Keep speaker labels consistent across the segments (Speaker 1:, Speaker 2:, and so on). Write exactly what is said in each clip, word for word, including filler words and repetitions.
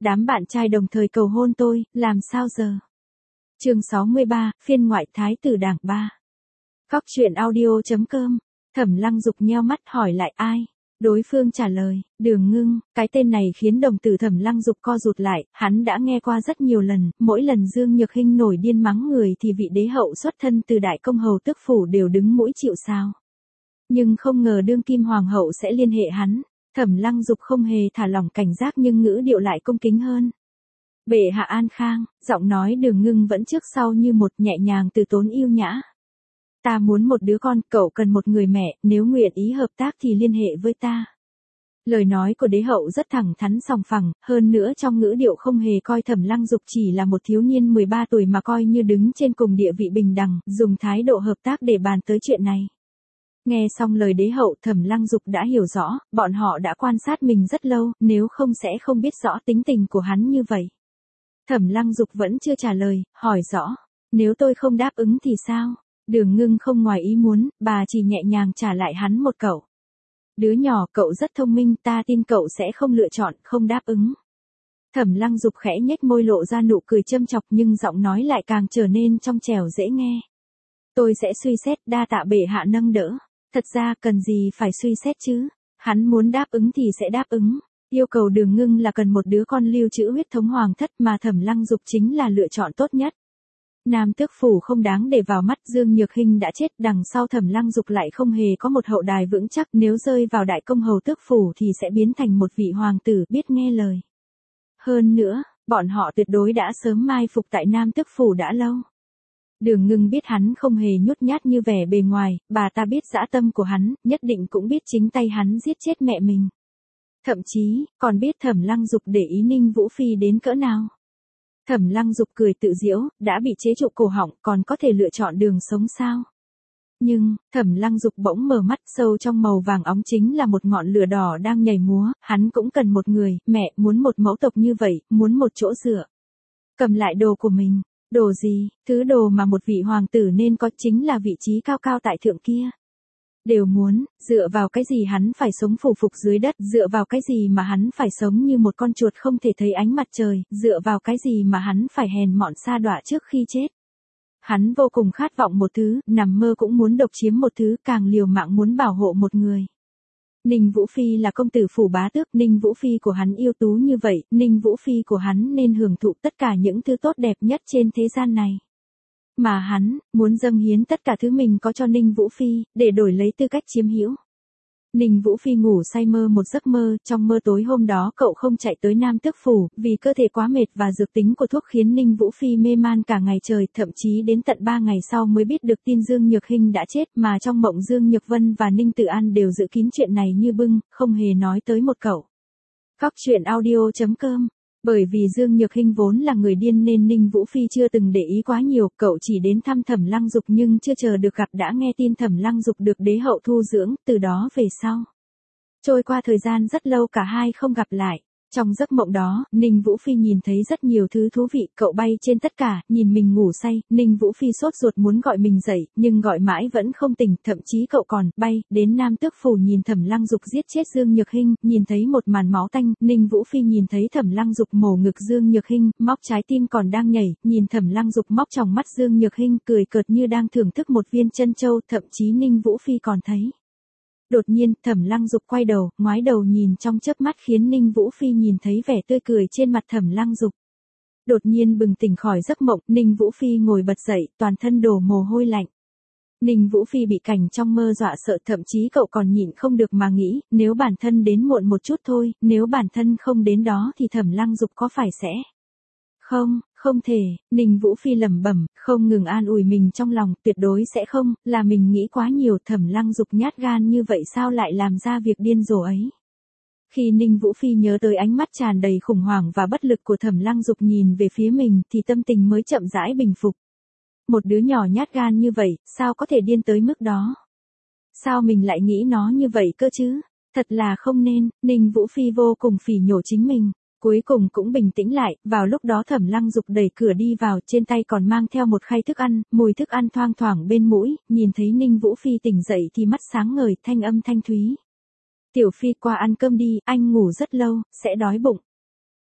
Speaker 1: đám bạn trai đồng thời cầu hôn tôi, làm sao giờ? Chương sáu mươi ba, phiên ngoại Thái tử Đảng ba. Cóc truyện audio chấm com. Thẩm Lăng Dục nheo mắt hỏi lại ai? Đối phương trả lời, Đường Ngưng. Cái tên này khiến đồng tử Thẩm Lăng Dục co rụt lại, hắn đã nghe qua rất nhiều lần, mỗi lần Dương Nhược Hinh nổi điên mắng người thì vị đế hậu xuất thân từ đại công hầu tước phủ đều đứng mũi chịu sào. Nhưng không ngờ đương kim hoàng hậu sẽ liên hệ hắn. Thẩm Lăng Dục không hề thả lỏng cảnh giác nhưng ngữ điệu lại cung kính hơn. Bệ hạ an khang, giọng nói Đường Ngưng vẫn trước sau như một, nhẹ nhàng từ tốn yêu nhã. Ta muốn một đứa con, cậu cần một người mẹ, nếu nguyện ý hợp tác thì liên hệ với ta. Lời nói của đế hậu rất thẳng thắn sòng phẳng, hơn nữa trong ngữ điệu không hề coi Thẩm Lăng Dục chỉ là một thiếu niên mười ba tuổi mà coi như đứng trên cùng địa vị bình đẳng, dùng thái độ hợp tác để bàn tới chuyện này. Nghe xong lời đế hậu, Thẩm Lăng Dục đã hiểu rõ, bọn họ đã quan sát mình rất lâu, nếu không sẽ không biết rõ tính tình của hắn như vậy. Thẩm Lăng Dục vẫn chưa trả lời, hỏi rõ, nếu tôi không đáp ứng thì sao? Đường Ngưng không ngoài ý muốn, bà chỉ nhẹ nhàng trả lại hắn một cậu. Đứa nhỏ, cậu rất thông minh, ta tin cậu sẽ không lựa chọn, không đáp ứng. Thẩm Lăng Dục khẽ nhếch môi lộ ra nụ cười châm chọc nhưng giọng nói lại càng trở nên trong trẻo dễ nghe. Tôi sẽ suy xét, đa tạ bệ hạ nâng đỡ. Thật ra cần gì phải suy xét chứ, hắn muốn đáp ứng thì sẽ đáp ứng. Yêu cầu Đường Ngưng là cần một đứa con lưu trữ huyết thống hoàng thất mà Thẩm Lăng Dục chính là lựa chọn tốt nhất. Nam tước phủ không đáng để vào mắt, Dương Nhược Hinh đã chết, đằng sau Thẩm Lăng Dục lại không hề có một hậu đài vững chắc, nếu rơi vào đại công hầu tước phủ thì sẽ biến thành một vị hoàng tử biết nghe lời. Hơn nữa, bọn họ tuyệt đối đã sớm mai phục tại Nam tước phủ đã lâu. Đường Ngưng biết hắn không hề nhút nhát như vẻ bề ngoài, bà ta biết dã tâm của hắn, nhất định cũng biết chính tay hắn giết chết mẹ mình. Thậm chí, còn biết Thẩm Lăng Dục để ý Ninh Vũ Phi đến cỡ nào. Thẩm Lăng Dục cười tự giễu, đã bị chế trụ cổ họng, còn có thể lựa chọn đường sống sao? Nhưng, Thẩm Lăng Dục bỗng mở mắt, sâu trong màu vàng óng chính là một ngọn lửa đỏ đang nhảy múa, hắn cũng cần một người, mẹ, muốn một mẫu tộc như vậy, muốn một chỗ dựa. Cầm lại đồ của mình. Đồ gì, thứ đồ mà một vị hoàng tử nên có chính là vị trí cao cao tại thượng kia. Đều muốn, dựa vào cái gì hắn phải sống phủ phục dưới đất, dựa vào cái gì mà hắn phải sống như một con chuột không thể thấy ánh mặt trời, dựa vào cái gì mà hắn phải hèn mọn sa đọa trước khi chết. Hắn vô cùng khát vọng một thứ, nằm mơ cũng muốn độc chiếm một thứ, càng liều mạng muốn bảo hộ một người. Ninh Vũ Phi là công tử phủ bá tước, Ninh Vũ Phi của hắn yêu tú như vậy, Ninh Vũ Phi của hắn nên hưởng thụ tất cả những thứ tốt đẹp nhất trên thế gian này. Mà hắn, muốn dâng hiến tất cả thứ mình có cho Ninh Vũ Phi, để đổi lấy tư cách chiếm hữu. Ninh Vũ Phi ngủ say mơ một giấc mơ, trong mơ tối hôm đó cậu không chạy tới Nam tước phủ, vì cơ thể quá mệt và dược tính của thuốc khiến Ninh Vũ Phi mê man cả ngày trời, thậm chí đến tận ba ngày sau mới biết được tin Dương Nhược Hinh đã chết, mà trong mộng Dương Nhược Vân và Ninh Tử An đều giữ kín chuyện này như bưng, không hề nói tới một cậu. Cóc truyện audio chấm com. Bởi vì Dương Nhược Hinh vốn là người điên nên Ninh Vũ Phi chưa từng để ý quá nhiều, cậu chỉ đến thăm Thẩm Lăng Dục nhưng chưa chờ được gặp đã nghe tin Thẩm Lăng Dục được đế hậu thu dưỡng, từ đó về sau. Trôi qua thời gian rất lâu cả hai không gặp lại. Trong giấc mộng đó, Ninh Vũ Phi nhìn thấy rất nhiều thứ thú vị, cậu bay trên tất cả, nhìn mình ngủ say, Ninh Vũ Phi sốt ruột muốn gọi mình dậy, nhưng gọi mãi vẫn không tỉnh, thậm chí cậu còn bay đến Nam tước phủ nhìn Thẩm Lăng Dục giết chết Dương Nhược Hinh, nhìn thấy một màn máu tanh, Ninh Vũ Phi nhìn thấy Thẩm Lăng Dục mổ ngực Dương Nhược Hinh, móc trái tim còn đang nhảy, nhìn Thẩm Lăng Dục móc tròng mắt Dương Nhược Hinh, cười cợt như đang thưởng thức một viên chân châu, thậm chí Ninh Vũ Phi còn thấy. Đột nhiên, Thẩm Lăng Dục quay đầu, ngoái đầu nhìn trong chớp mắt khiến Ninh Vũ Phi nhìn thấy vẻ tươi cười trên mặt Thẩm Lăng Dục. Đột nhiên bừng tỉnh khỏi giấc mộng, Ninh Vũ Phi ngồi bật dậy, toàn thân đổ mồ hôi lạnh. Ninh Vũ Phi bị cảnh trong mơ dọa sợ, thậm chí cậu còn nhịn không được mà nghĩ, nếu bản thân đến muộn một chút thôi, nếu bản thân không đến đó thì Thẩm Lăng Dục có phải sẽ... Không, không thể, Ninh Vũ Phi lẩm bẩm, không ngừng an ủi mình trong lòng, tuyệt đối sẽ không, là mình nghĩ quá nhiều, Thẩm Lăng Dục nhát gan như vậy sao lại làm ra việc điên rồ ấy. Khi Ninh Vũ Phi nhớ tới ánh mắt tràn đầy khủng hoảng và bất lực của Thẩm Lăng Dục nhìn về phía mình thì tâm tình mới chậm rãi bình phục. Một đứa nhỏ nhát gan như vậy, sao có thể điên tới mức đó? Sao mình lại nghĩ nó như vậy cơ chứ? Thật là không nên, Ninh Vũ Phi vô cùng phỉ nhổ chính mình. Cuối cùng cũng bình tĩnh lại, vào lúc đó Thẩm Lăng Dục đẩy cửa đi vào, trên tay còn mang theo một khay thức ăn, mùi thức ăn thoang thoảng bên mũi, nhìn thấy Ninh Vũ Phi tỉnh dậy thì mắt sáng ngời, thanh âm thanh thúy. Tiểu Phi qua ăn cơm đi, anh ngủ rất lâu, sẽ đói bụng.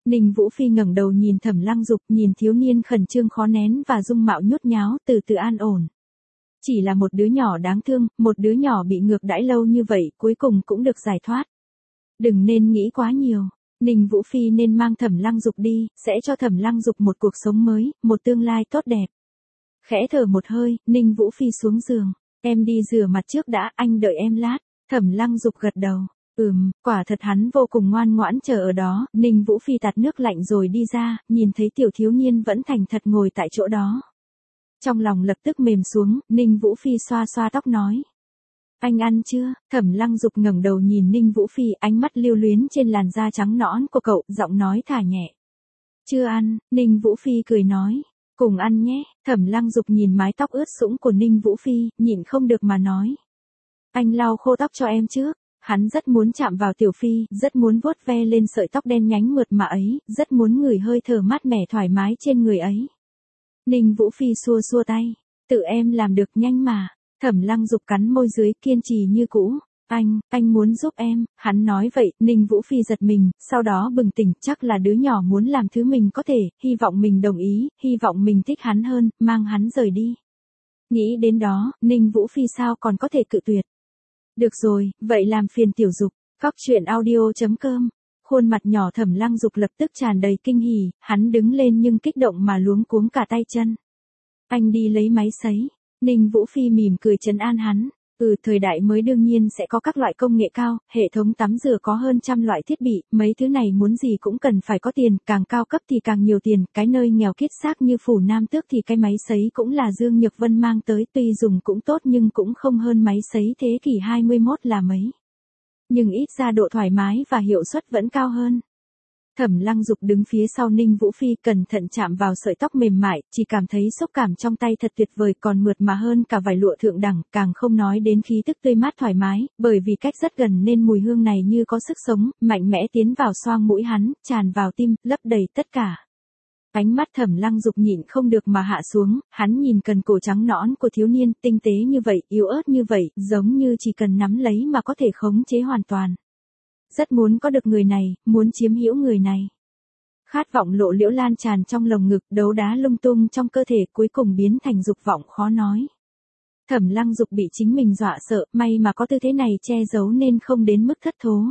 Speaker 1: Ninh Vũ Phi ngẩng đầu nhìn Thẩm Lăng Dục, nhìn thiếu niên khẩn trương khó nén và dung mạo nhút nháo, từ từ an ổn. Chỉ là một đứa nhỏ đáng thương, một đứa nhỏ bị ngược đãi lâu như vậy, cuối cùng cũng được giải thoát. Đừng nên nghĩ quá nhiều, Ninh Vũ Phi nên mang Thẩm Lăng Dục đi, sẽ cho Thẩm Lăng Dục một cuộc sống mới, một tương lai tốt đẹp. Khẽ thở một hơi, Ninh Vũ Phi xuống giường, em đi rửa mặt trước đã, anh đợi em lát. Thẩm Lăng Dục gật đầu. Ừm, quả thật hắn vô cùng ngoan ngoãn chờ ở đó, Ninh Vũ Phi tạt nước lạnh rồi đi ra, nhìn thấy tiểu thiếu niên vẫn thành thật ngồi tại chỗ đó. Trong lòng lập tức mềm xuống, Ninh Vũ Phi xoa xoa tóc nói. Anh ăn chưa? Thẩm Lăng Dục ngẩng đầu nhìn Ninh Vũ Phi, ánh mắt lưu luyến trên làn da trắng nõn của cậu, giọng nói thả nhẹ. Chưa ăn, Ninh Vũ Phi cười nói. Cùng ăn nhé, Thẩm Lăng Dục nhìn mái tóc ướt sũng của Ninh Vũ Phi, nhịn không được mà nói. Anh lau khô tóc cho em trước. Hắn rất muốn chạm vào Tiểu Phi, rất muốn vuốt ve lên sợi tóc đen nhánh mượt mà ấy, rất muốn ngửi hơi thở mát mẻ thoải mái trên người ấy. Ninh Vũ Phi xua xua tay, tự em làm được nhanh mà. Thẩm Lăng Dục cắn môi dưới, kiên trì như cũ. Anh, anh muốn giúp em, hắn nói vậy, Ninh Vũ Phi giật mình, sau đó bừng tỉnh, chắc là đứa nhỏ muốn làm thứ mình có thể, hy vọng mình đồng ý, hy vọng mình thích hắn hơn, mang hắn rời đi. Nghĩ đến đó, Ninh Vũ Phi sao còn có thể cự tuyệt. Được rồi, vậy làm phiền Tiểu Dục. Cóc truyện audio chấm com. Khuôn mặt nhỏ Thẩm Lăng Dục lập tức tràn đầy kinh hỉ, hắn đứng lên nhưng kích động mà luống cuống cả tay chân. Anh đi lấy máy sấy. Ninh Vũ Phi mỉm cười trấn an hắn. Ừ, thời đại mới đương nhiên sẽ có các loại công nghệ cao, hệ thống tắm rửa có hơn trăm loại thiết bị, mấy thứ này muốn gì cũng cần phải có tiền, càng cao cấp thì càng nhiều tiền, cái nơi nghèo kiết xác như Phủ Nam Tước thì cái máy sấy cũng là Dương Nhược Vân mang tới, tuy dùng cũng tốt nhưng cũng không hơn máy sấy thế kỷ hai mươi mốt là mấy. Nhưng ít ra độ thoải mái và hiệu suất vẫn cao hơn. Thẩm Lăng Dục đứng phía sau Ninh Vũ Phi, cẩn thận chạm vào sợi tóc mềm mại, chỉ cảm thấy xúc cảm trong tay thật tuyệt vời, còn mượt mà hơn cả vải lụa thượng đẳng, càng không nói đến khí tức tươi mát thoải mái, bởi vì cách rất gần nên mùi hương này như có sức sống, mạnh mẽ tiến vào xoang mũi hắn, tràn vào tim, lấp đầy tất cả. Ánh mắt Thẩm Lăng Dục nhịn không được mà hạ xuống, hắn nhìn cần cổ trắng nõn của thiếu niên, tinh tế như vậy, yếu ớt như vậy, giống như chỉ cần nắm lấy mà có thể khống chế hoàn toàn. Rất muốn có được người này, muốn chiếm hữu người này. Khát vọng lộ liễu lan tràn trong lồng ngực, đấu đá lung tung trong cơ thể, cuối cùng biến thành dục vọng khó nói. Thẩm Lăng Dục bị chính mình dọa sợ, may mà có tư thế này che giấu nên không đến mức thất thố.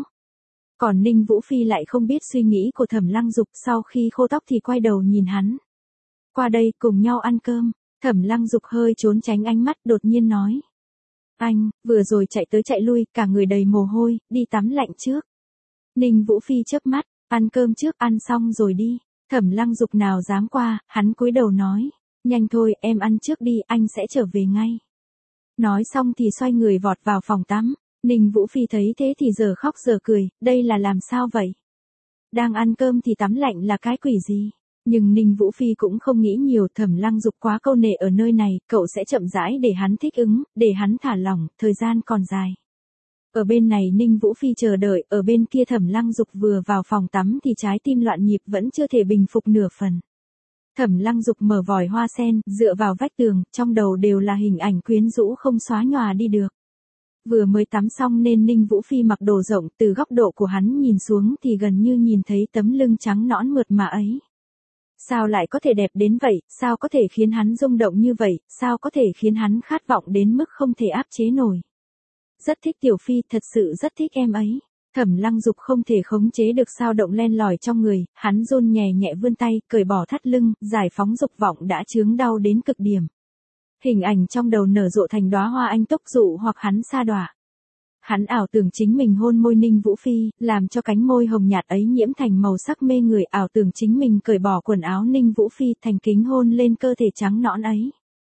Speaker 1: Còn Ninh Vũ Phi lại không biết suy nghĩ của Thẩm Lăng Dục, sau khi khô tóc thì quay đầu nhìn hắn. Qua đây, cùng nhau ăn cơm. Thẩm Lăng Dục hơi trốn tránh ánh mắt, đột nhiên nói. Anh, vừa rồi chạy tới chạy lui, cả người đầy mồ hôi, đi tắm lạnh trước. Ninh Vũ Phi chớp mắt, ăn cơm trước, ăn xong rồi đi. Thẩm Lăng Dục nào dám qua, hắn cúi đầu nói. Nhanh thôi, em ăn trước đi, anh sẽ trở về ngay. Nói xong thì xoay người vọt vào phòng tắm. Ninh Vũ Phi thấy thế thì giờ khóc giờ cười, đây là làm sao vậy? Đang ăn cơm thì tắm lạnh là cái quỷ gì? Nhưng Ninh Vũ Phi cũng không nghĩ nhiều, Thẩm Lăng Dục quá câu nệ ở nơi này, cậu sẽ chậm rãi để hắn thích ứng, để hắn thả lỏng, thời gian còn dài. Ở bên này Ninh Vũ Phi chờ đợi, ở bên kia Thẩm Lăng Dục vừa vào phòng tắm thì trái tim loạn nhịp vẫn chưa thể bình phục nửa phần. Thẩm Lăng Dục mở vòi hoa sen, dựa vào vách tường, trong đầu đều là hình ảnh quyến rũ không xóa nhòa đi được. Vừa mới tắm xong nên Ninh Vũ Phi mặc đồ rộng, từ góc độ của hắn nhìn xuống thì gần như nhìn thấy tấm lưng trắng nõn mượt mà ấy. Sao lại có thể đẹp đến vậy, sao có thể khiến hắn rung động như vậy, sao có thể khiến hắn khát vọng đến mức không thể áp chế nổi. Rất thích Tiểu Phi, thật sự rất thích em ấy. Thẩm Lăng Dục không thể khống chế được sao động len lỏi trong người, hắn run nhẹ nhẹ vươn tay, cởi bỏ thắt lưng, giải phóng dục vọng đã chướng đau đến cực điểm. Hình ảnh trong đầu nở rộ thành đóa hoa anh túc dụ hoặc hắn sa đọa. Hắn ảo tưởng chính mình hôn môi Ninh Vũ Phi, làm cho cánh môi hồng nhạt ấy nhiễm thành màu sắc mê người, ảo tưởng chính mình cởi bỏ quần áo Ninh Vũ Phi, thành kính hôn lên cơ thể trắng nõn ấy.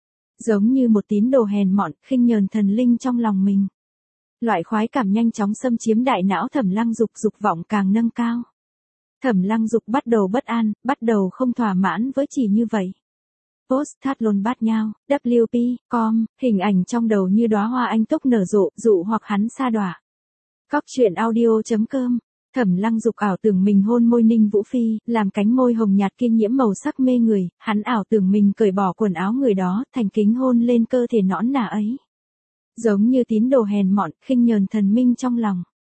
Speaker 1: Giống như một tín đồ hèn mọn, khinh nhờn thần linh trong lòng mình. Loại khoái cảm nhanh chóng xâm chiếm đại não Thẩm Lăng Dục, dục vọng càng nâng cao. Thẩm Lăng Dục bắt đầu bất an, bắt đầu không thỏa mãn với chỉ như vậy. Post-Thatlon bát nhau, W P, com, hình ảnh trong đầu như đóa hoa anh túc nở rộ, dụ hoặc hắn sa đọa. Cóc truyện audio chấm com. Thẩm Lăng Dục ảo tưởng mình hôn môi Ninh Vũ Phi, làm cánh môi hồng nhạt kia nhiễm màu sắc mê người, hắn ảo tưởng mình cởi bỏ quần áo người đó, thành kính hôn lên cơ thể nõn nà ấy. Giống như tín đồ hèn mọn, khinh nhờn thần minh trong lòng.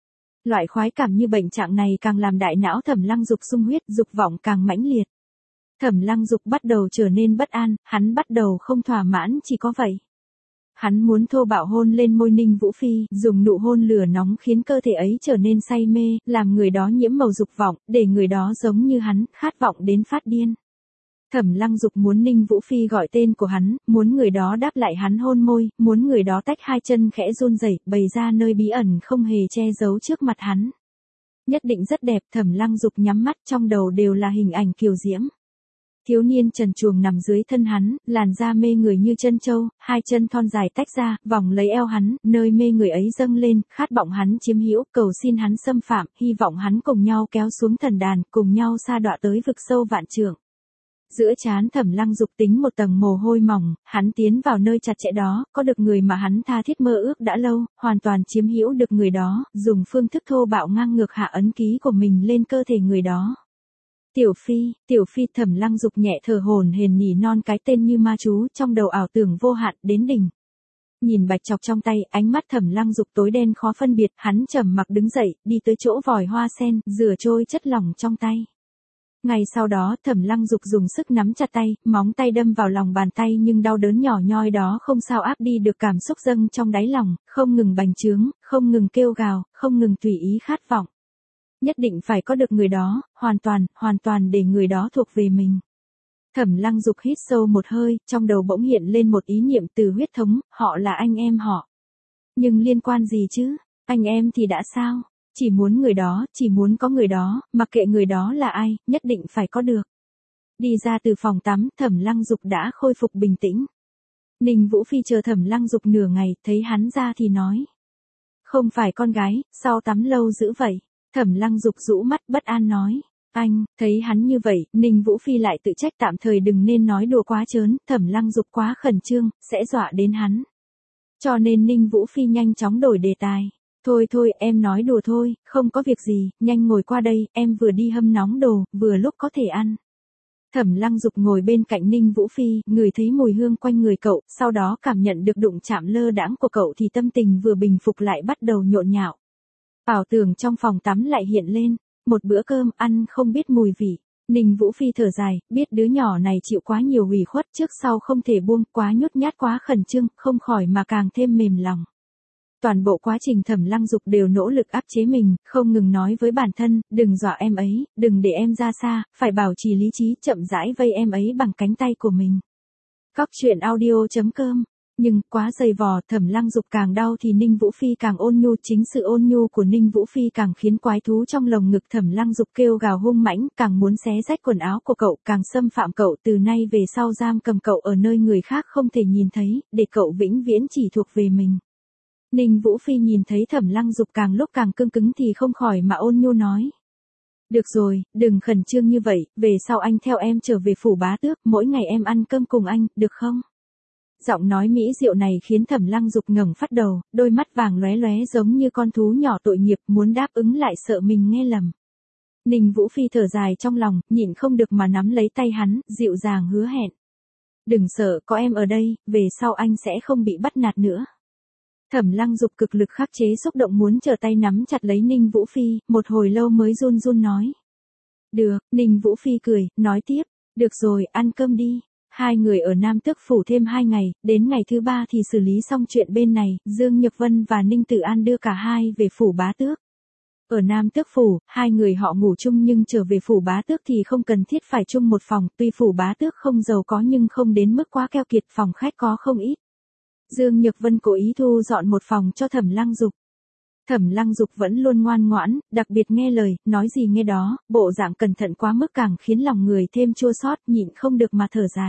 Speaker 1: Loại khoái cảm như bệnh trạng này càng làm đại não Thẩm Lăng Dục sung huyết, dục vọng càng mãnh liệt. Thẩm Lăng Dục bắt đầu trở nên bất an, hắn bắt đầu không thỏa mãn chỉ có vậy. Hắn muốn thô bạo hôn lên môi Ninh Vũ Phi, dùng nụ hôn lửa nóng khiến cơ thể ấy trở nên say mê, làm người đó nhiễm màu dục vọng, để người đó giống như hắn, khát vọng đến phát điên. Thẩm Lăng Dục muốn Ninh Vũ Phi gọi tên của hắn, muốn người đó đáp lại hắn hôn môi, muốn người đó tách hai chân khẽ run rẩy, bày ra nơi bí ẩn không hề che giấu trước mặt hắn. Nhất định rất đẹp, Thẩm Lăng Dục nhắm mắt, trong đầu đều là hình ảnh kiều diễm. Thiếu niên trần truồng nằm dưới thân hắn, làn da mê người như chân châu, hai chân thon dài tách ra, vòng lấy eo hắn, nơi mê người ấy dâng lên, khát vọng hắn chiếm hữu, cầu xin hắn xâm phạm, hy vọng hắn cùng nhau kéo xuống thần đàn, cùng nhau sa đọa tới vực sâu vạn trượng. Giữa trán Thẩm Lăng Dục tính một tầng mồ hôi mỏng, hắn tiến vào nơi chặt chẽ đó, có được người mà hắn tha thiết mơ ước đã lâu, hoàn toàn chiếm hữu được người đó, dùng phương thức thô bạo ngang ngược hạ ấn ký của mình lên cơ thể người đó. Tiểu Phi, Tiểu Phi, Thẩm Lăng Dục nhẹ thở hổn hển nỉ non cái tên như ma chú, trong đầu ảo tưởng vô hạn đến đỉnh. Nhìn bạch chọc trong tay, ánh mắt Thẩm Lăng Dục tối đen khó phân biệt, hắn trầm mặc đứng dậy, đi tới chỗ vòi hoa sen, rửa trôi chất lỏng trong tay. Ngày sau đó, Thẩm Lăng Dục dùng sức nắm chặt tay, móng tay đâm vào lòng bàn tay nhưng đau đớn nhỏ nhoi đó không sao áp đi được cảm xúc dâng trong đáy lòng, không ngừng bành trướng, không ngừng kêu gào, không ngừng tùy ý khát vọng. Nhất định phải có được người đó, hoàn toàn, hoàn toàn để người đó thuộc về mình. Thẩm Lăng Dục hít sâu một hơi, trong đầu bỗng hiện lên một ý niệm từ huyết thống, họ là anh em họ. Nhưng liên quan gì chứ, anh em thì đã sao? Chỉ muốn người đó, chỉ muốn có người đó, mặc kệ người đó là ai, nhất định phải có được. Đi ra từ phòng tắm, Thẩm Lăng Dục đã khôi phục bình tĩnh. Ninh Vũ Phi chờ Thẩm Lăng Dục nửa ngày, thấy hắn ra thì nói. Không phải con gái, sao tắm lâu dữ vậy? Thẩm Lăng Dục rũ mắt bất an nói. Anh, thấy hắn như vậy, Ninh Vũ Phi lại tự trách tạm thời đừng nên nói đùa quá trớn, Thẩm Lăng Dục quá khẩn trương, sẽ dọa đến hắn. Cho nên Ninh Vũ Phi nhanh chóng đổi đề tài. Thôi thôi, em nói đùa thôi, không có việc gì, nhanh ngồi qua đây, em vừa đi hâm nóng đồ, vừa lúc có thể ăn. Thẩm Lăng Dục ngồi bên cạnh Ninh Vũ Phi, ngửi thấy mùi hương quanh người cậu, sau đó cảm nhận được đụng chạm lơ đãng của cậu thì tâm tình vừa bình phục lại bắt đầu nhộn nhạo. Ảo tưởng trong phòng tắm lại hiện lên, một bữa cơm ăn không biết mùi vị. Ninh Vũ Phi thở dài, biết đứa nhỏ này chịu quá nhiều ủy khuất trước sau không thể buông, quá nhút nhát quá khẩn trương, không khỏi mà càng thêm mềm lòng. Toàn bộ quá trình Thẩm Lăng Dục đều nỗ lực áp chế mình, không ngừng nói với bản thân, đừng dọa em ấy, đừng để em ra xa, phải bảo trì lý trí, chậm rãi vây em ấy bằng cánh tay của mình. Cóc truyện audio chấm com. Nhưng, quá dày vò, Thẩm Lăng Dục càng đau thì Ninh Vũ Phi càng ôn nhu, chính sự ôn nhu của Ninh Vũ Phi càng khiến quái thú trong lồng ngực Thẩm Lăng Dục kêu gào hung mãnh, càng muốn xé rách quần áo của cậu, càng xâm phạm cậu, từ nay về sau giam cầm cậu ở nơi người khác không thể nhìn thấy, để cậu vĩnh viễn chỉ thuộc về mình. Ninh Vũ Phi nhìn thấy Thẩm Lăng Dục càng lúc càng cương cứng thì không khỏi mà ôn nhu nói. Được rồi, đừng khẩn trương như vậy, về sau anh theo em trở về phủ bá tước, mỗi ngày em ăn cơm cùng anh, được không? Giọng nói mỹ diệu này khiến Thẩm Lăng Dục ngẩng phát đầu, đôi mắt vàng lóe lóe giống như con thú nhỏ tội nghiệp muốn đáp ứng lại sợ mình nghe lầm. Ninh Vũ Phi thở dài trong lòng, nhịn không được mà nắm lấy tay hắn, dịu dàng hứa hẹn. Đừng sợ, có em ở đây, về sau anh sẽ không bị bắt nạt nữa. Thẩm Lăng Dục cực lực khắc chế xúc động muốn trở tay nắm chặt lấy Ninh Vũ Phi, một hồi lâu mới run run nói. Được, Ninh Vũ Phi cười, nói tiếp, được rồi, ăn cơm đi. Hai người ở Nam Tước Phủ thêm hai ngày, đến ngày thứ ba thì xử lý xong chuyện bên này, Dương Nhược Vân và Ninh Tử An đưa cả hai về Phủ Bá Tước. Ở Nam Tước Phủ, hai người họ ngủ chung nhưng trở về Phủ Bá Tước thì không cần thiết phải chung một phòng, tuy Phủ Bá Tước không giàu có nhưng không đến mức quá keo kiệt, phòng khách có không ít. Dương Nhược Vân cố ý thu dọn một phòng cho Thẩm Lăng Dục. Thẩm Lăng Dục vẫn luôn ngoan ngoãn, đặc biệt nghe lời, nói gì nghe đó, bộ dạng cẩn thận quá mức càng khiến lòng người thêm chua xót, nhịn không được mà thở dài.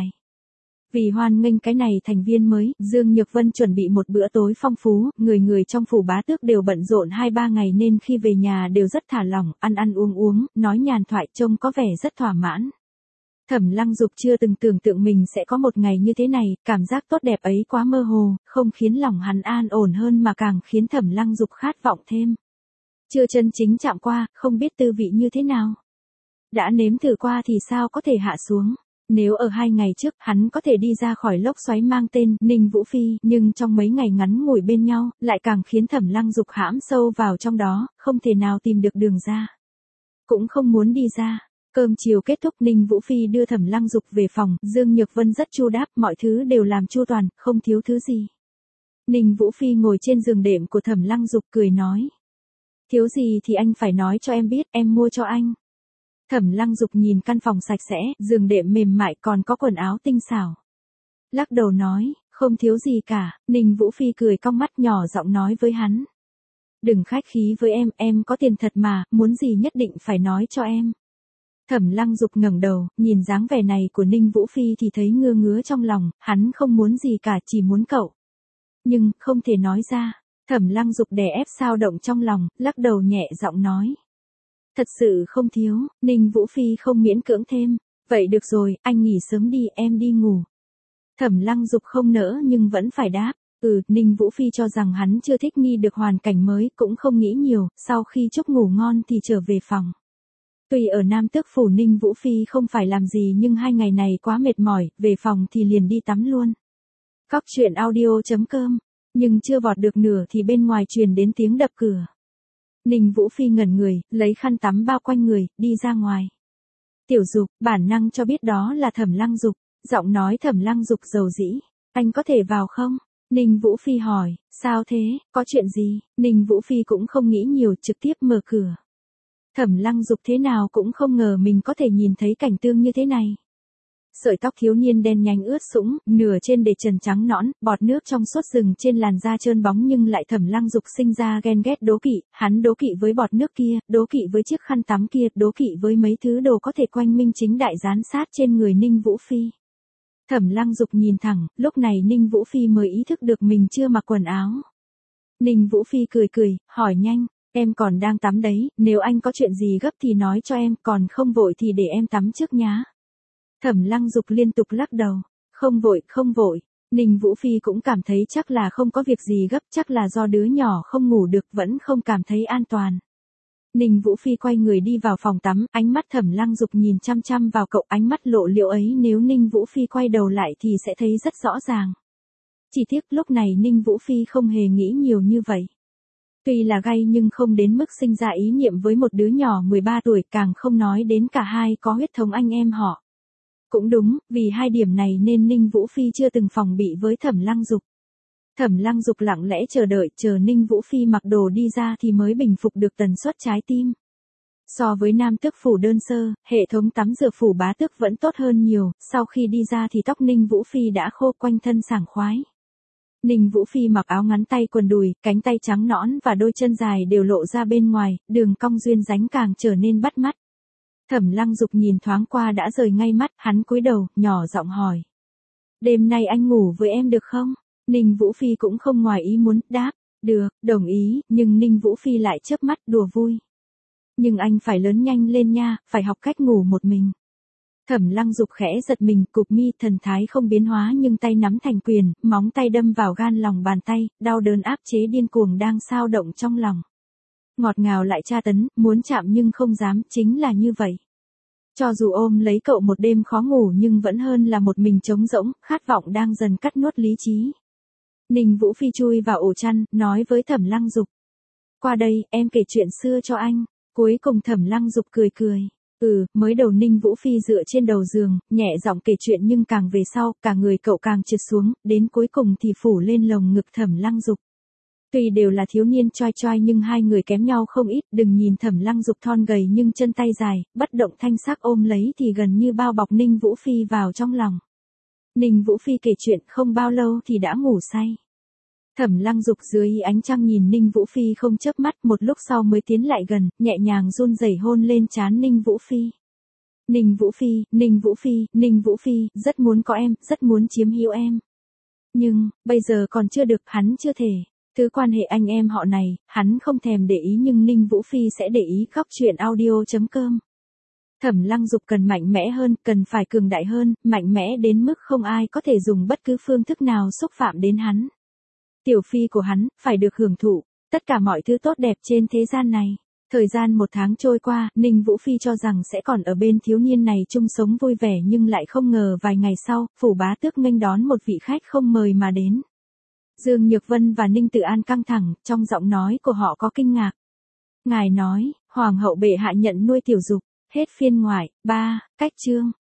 Speaker 1: Vì hoan nghênh cái này thành viên mới, Dương Nhược Vân chuẩn bị một bữa tối phong phú, người người trong Phủ Bá Tước đều bận rộn hai ba ngày nên khi về nhà đều rất thả lỏng, ăn ăn uống uống, nói nhàn thoại trông có vẻ rất thỏa mãn. Thẩm Lăng Dục chưa từng tưởng tượng mình sẽ có một ngày như thế này, cảm giác tốt đẹp ấy quá mơ hồ, không khiến lòng hắn an ổn hơn mà càng khiến Thẩm Lăng Dục khát vọng thêm. Chưa chân chính chạm qua, không biết tư vị như thế nào. Đã nếm thử qua thì sao có thể hạ xuống. Nếu ở hai ngày trước hắn có thể đi ra khỏi lốc xoáy mang tên Ninh Vũ Phi, nhưng trong mấy ngày ngắn ngủi bên nhau, lại càng khiến Thẩm Lăng Dục hãm sâu vào trong đó, không thể nào tìm được đường ra. Cũng không muốn đi ra. Cơm chiều kết thúc, Ninh Vũ Phi đưa Thẩm Lăng Dục về phòng, Dương Nhược Vân rất chu đáp, mọi thứ đều làm chu toàn, không thiếu thứ gì. Ninh Vũ Phi ngồi trên giường đệm của Thẩm Lăng Dục cười nói. Thiếu gì thì anh phải nói cho em biết, em mua cho anh. Thẩm Lăng Dục nhìn căn phòng sạch sẽ, giường đệm mềm mại còn có quần áo tinh xảo. Lắc đầu nói, không thiếu gì cả. Ninh Vũ Phi cười cong mắt nhỏ giọng nói với hắn. Đừng khách khí với em, em có tiền thật mà, muốn gì nhất định phải nói cho em. Thẩm Lăng Dục ngẩng đầu, nhìn dáng vẻ này của Ninh Vũ Phi thì thấy ngứa ngứa trong lòng, hắn không muốn gì cả, chỉ muốn cậu. Nhưng, không thể nói ra. Thẩm Lăng Dục đè ép sao động trong lòng, lắc đầu nhẹ giọng nói. Thật sự không thiếu. Ninh Vũ Phi không miễn cưỡng thêm. Vậy được rồi, anh nghỉ sớm đi, em đi ngủ. Thẩm Lăng Dục không nỡ nhưng vẫn phải đáp. Ừ, Ninh Vũ Phi cho rằng hắn chưa thích nghi được hoàn cảnh mới, cũng không nghĩ nhiều, sau khi chúc ngủ ngon thì trở về phòng. Tuy ở Nam Tước Phủ Ninh Vũ Phi không phải làm gì nhưng hai ngày này quá mệt mỏi, về phòng thì liền đi tắm luôn. Cóc truyện audio chấm com. Nhưng chưa vọt được nửa thì bên ngoài truyền đến tiếng đập cửa. Ninh Vũ Phi ngẩn người, lấy khăn tắm bao quanh người, đi ra ngoài. Tiểu Dục, bản năng cho biết đó là Thẩm Lăng Dục. Giọng nói Thẩm Lăng Dục dầu dĩ. Anh có thể vào không? Ninh Vũ Phi hỏi, sao thế, có chuyện gì? Ninh Vũ Phi cũng không nghĩ nhiều, trực tiếp mở cửa. Thẩm Lăng Dục thế nào cũng không ngờ mình có thể nhìn thấy cảnh tượng như thế này. Sợi tóc thiếu niên đen nhánh ướt sũng, nửa trên để trần trắng nõn, bọt nước trong suốt rừng trên làn da trơn bóng nhưng lại Thẩm Lăng Dục sinh ra ghen ghét đố kỵ, hắn đố kỵ với bọt nước kia, đố kỵ với chiếc khăn tắm kia, đố kỵ với mấy thứ đồ có thể quanh minh chính đại gián sát trên người Ninh Vũ Phi. Thẩm Lăng Dục nhìn thẳng, lúc này Ninh Vũ Phi mới ý thức được mình chưa mặc quần áo. Ninh Vũ Phi cười cười, hỏi nhanh, em còn đang tắm đấy, nếu anh có chuyện gì gấp thì nói cho em, còn không vội thì để em tắm trước nhá. Thẩm Lăng Dục liên tục lắc đầu, không vội, không vội. Ninh Vũ Phi cũng cảm thấy chắc là không có việc gì gấp, chắc là do đứa nhỏ không ngủ được vẫn không cảm thấy an toàn. Ninh Vũ Phi quay người đi vào phòng tắm, ánh mắt Thẩm Lăng Dục nhìn chăm chăm vào cậu, ánh mắt lộ liễu ấy nếu Ninh Vũ Phi quay đầu lại thì sẽ thấy rất rõ ràng. Chỉ tiếc lúc này Ninh Vũ Phi không hề nghĩ nhiều như vậy. Tuy là gay nhưng không đến mức sinh ra ý niệm với một đứa nhỏ mười ba tuổi, càng không nói đến cả hai có huyết thống anh em họ. Cũng đúng, vì hai điểm này nên Ninh Vũ Phi chưa từng phòng bị với Thẩm Lăng Dục. Thẩm Lăng Dục lặng lẽ chờ đợi, chờ Ninh Vũ Phi mặc đồ đi ra thì mới bình phục được tần suất trái tim. So với Nam Tước Phủ đơn sơ, hệ thống tắm rửa Phủ Bá Tước vẫn tốt hơn nhiều, sau khi đi ra thì tóc Ninh Vũ Phi đã khô, quanh thân sảng khoái. Ninh Vũ Phi mặc áo ngắn tay quần đùi, cánh tay trắng nõn và đôi chân dài đều lộ ra bên ngoài, đường cong duyên dáng càng trở nên bắt mắt. Thẩm Lăng Dục nhìn thoáng qua đã rời ngay mắt, hắn cúi đầu, nhỏ giọng hỏi. Đêm nay anh ngủ với em được không? Ninh Vũ Phi cũng không ngoài ý muốn, đáp, được, đồng ý, nhưng Ninh Vũ Phi lại chớp mắt đùa vui. Nhưng anh phải lớn nhanh lên nha, phải học cách ngủ một mình. Thẩm Lăng Dục khẽ giật mình, cụp mi, thần thái không biến hóa nhưng tay nắm thành quyền, móng tay đâm vào gan lòng bàn tay, đau đớn áp chế điên cuồng đang xao động trong lòng. Ngọt ngào lại tra tấn, muốn chạm nhưng không dám, chính là như vậy. Cho dù ôm lấy cậu một đêm khó ngủ nhưng vẫn hơn là một mình trống rỗng, khát vọng đang dần cắt nuốt lý trí. Ninh Vũ Phi chui vào ổ chăn, nói với Thẩm Lăng Dục. Qua đây, em kể chuyện xưa cho anh. Cuối cùng Thẩm Lăng Dục cười cười. Ừ, mới đầu Ninh Vũ Phi dựa trên đầu giường, nhẹ giọng kể chuyện nhưng càng về sau, cả người cậu càng trượt xuống, đến cuối cùng thì phủ lên lồng ngực Thẩm Lăng Dục. Tuy đều là thiếu niên choi choi nhưng hai người kém nhau không ít, đừng nhìn Thẩm Lăng Dục thon gầy nhưng chân tay dài, bất động thanh sắc ôm lấy thì gần như bao bọc Ninh Vũ Phi vào trong lòng. Ninh Vũ Phi kể chuyện không bao lâu thì đã ngủ say. Thẩm Lăng Dục dưới ánh trăng nhìn Ninh Vũ Phi không chớp mắt, một lúc sau mới tiến lại gần, nhẹ nhàng run rẩy hôn lên trán Ninh Vũ Phi. Ninh Vũ Phi, Ninh Vũ Phi, Ninh Vũ Phi, rất muốn có em, rất muốn chiếm hữu em. Nhưng, bây giờ còn chưa được, hắn chưa thể. Thứ quan hệ anh em họ này, hắn không thèm để ý nhưng Ninh Vũ Phi sẽ để ý. Cóc truyện audio chấm com. Thẩm Lăng Dục cần mạnh mẽ hơn, cần phải cường đại hơn, mạnh mẽ đến mức không ai có thể dùng bất cứ phương thức nào xúc phạm đến hắn. Tiểu Phi của hắn, phải được hưởng thụ, tất cả mọi thứ tốt đẹp trên thế gian này. Thời gian một tháng trôi qua, Ninh Vũ Phi cho rằng sẽ còn ở bên thiếu niên này chung sống vui vẻ nhưng lại không ngờ vài ngày sau, phủ bá tước nghênh đón một vị khách không mời mà đến. Dương Nhược Vân và Ninh Tử An căng thẳng, trong giọng nói của họ có kinh ngạc. Ngài nói, Hoàng hậu bệ hạ nhận nuôi tiểu dục, hết phiên ngoại, ba, cách chương.